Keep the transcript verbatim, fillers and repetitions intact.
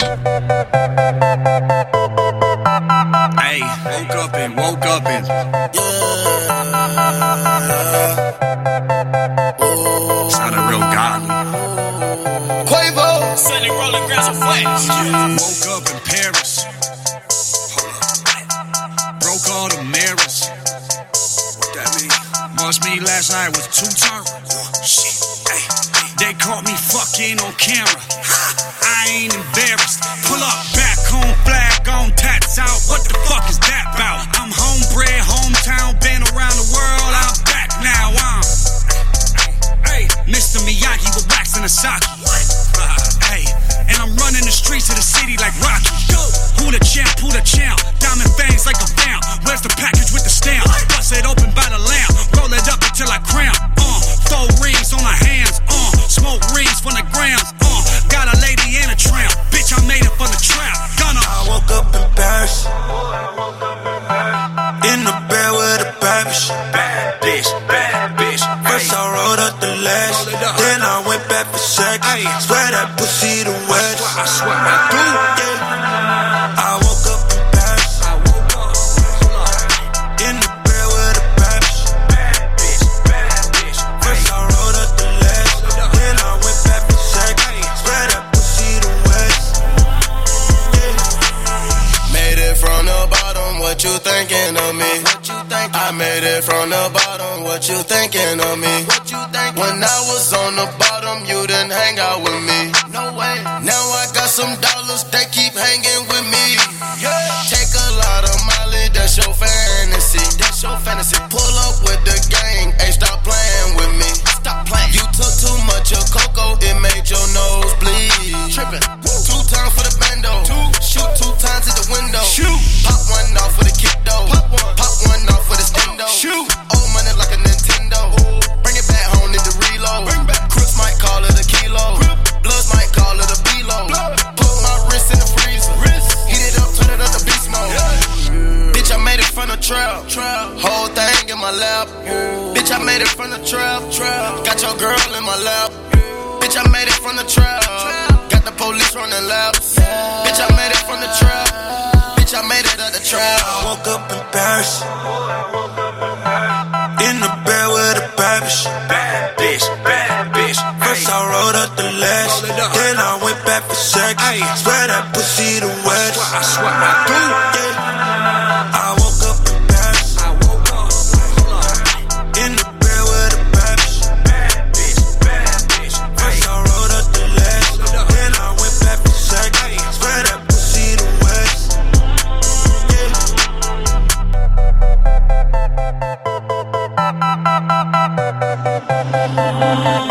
Hey, woke up and woke up and yeah. Ooh. Sounded real godly. Quavo, Sunny rolling grams of flash. Woke up in Paris. Broke all the mirrors. What that mean? Must mean last night was two turn. Shit. Hey, they caught me fucking on camera. I ain't embarrassed. Pull up, back home, flag on, tats out. What the fuck is that about? I'm homebred, hometown, been around the world. I'm back now. I'm hey, Mister Miyagi with wax and a sake. Hey, and I'm running the streets of the city like Rocky. Who the champ? Who the champ? Diamond fangs like a vamp. Where's the package with the stamp? Bust it open by the lamp. Roll it up until I cramp. Uh, throw rings on my hands. Uh, smoke rings from the grams. Uh, got a lady and a tramp. Bitch, I made it from the trap. Gunna. I woke up in Paris. In the bed with a bad bitch. Bad bitch, bad bitch. First I rolled up the lash, then I went back for sex. Swear that pussy the wet. I swear I do. Yeah. I woke up in Paris. I woke up. In the bed with a bad bitch. Bad bitch, bad bitch. First I rolled up the lash, then I went back for sex. Swear that pussy the wet. Yeah. Made it from the bottom, what you thinking of me? I made it from the bottom, what you thinking of me? When I was on the bottom, you didn't hang out with me. No way. Now I got some dollars, they keep hanging with me. Take a lot of Molly, that's your fantasy. That's your fantasy. Pull up with the gang, hey, stop playing with me. Stop playing. You took too much of cocoa, it made your nose bleed. Tripping. Two times for the bando. Two. Shoot two times at the window. Shoot. Pop one off for the kick though. Pop one. Pop one off for the stendo. Shoot. Old money like a Nintendo. Bring it back home, need to reload. Bring back. Crips might call it a kilo. Bloods might call it a B-load. Put my wrist in the freezer. Heat it up, turn it up to beast mode. Bitch, I made it from the trap. Whole thing in my lap. Bitch, I made it from the trap. Got your girl in my lap. Bitch, I made it from the trap. Got the police running laps. Bitch, I made it from the trap. Bitch, I made it out the trap. I woke up in Paris. In the bed with a bad bitch. Bad bitch, bad bitch. First I rolled up the lash, then I went back for sex. Swear that pussy the wet. I swear I do. Yeah. I woke up in Paris. I woke up. In the bed with a bad bitch. Bad bitch, bad bitch. First I rolled up the lash, then I went back for sex. Swear that pussy the wet. Yeah.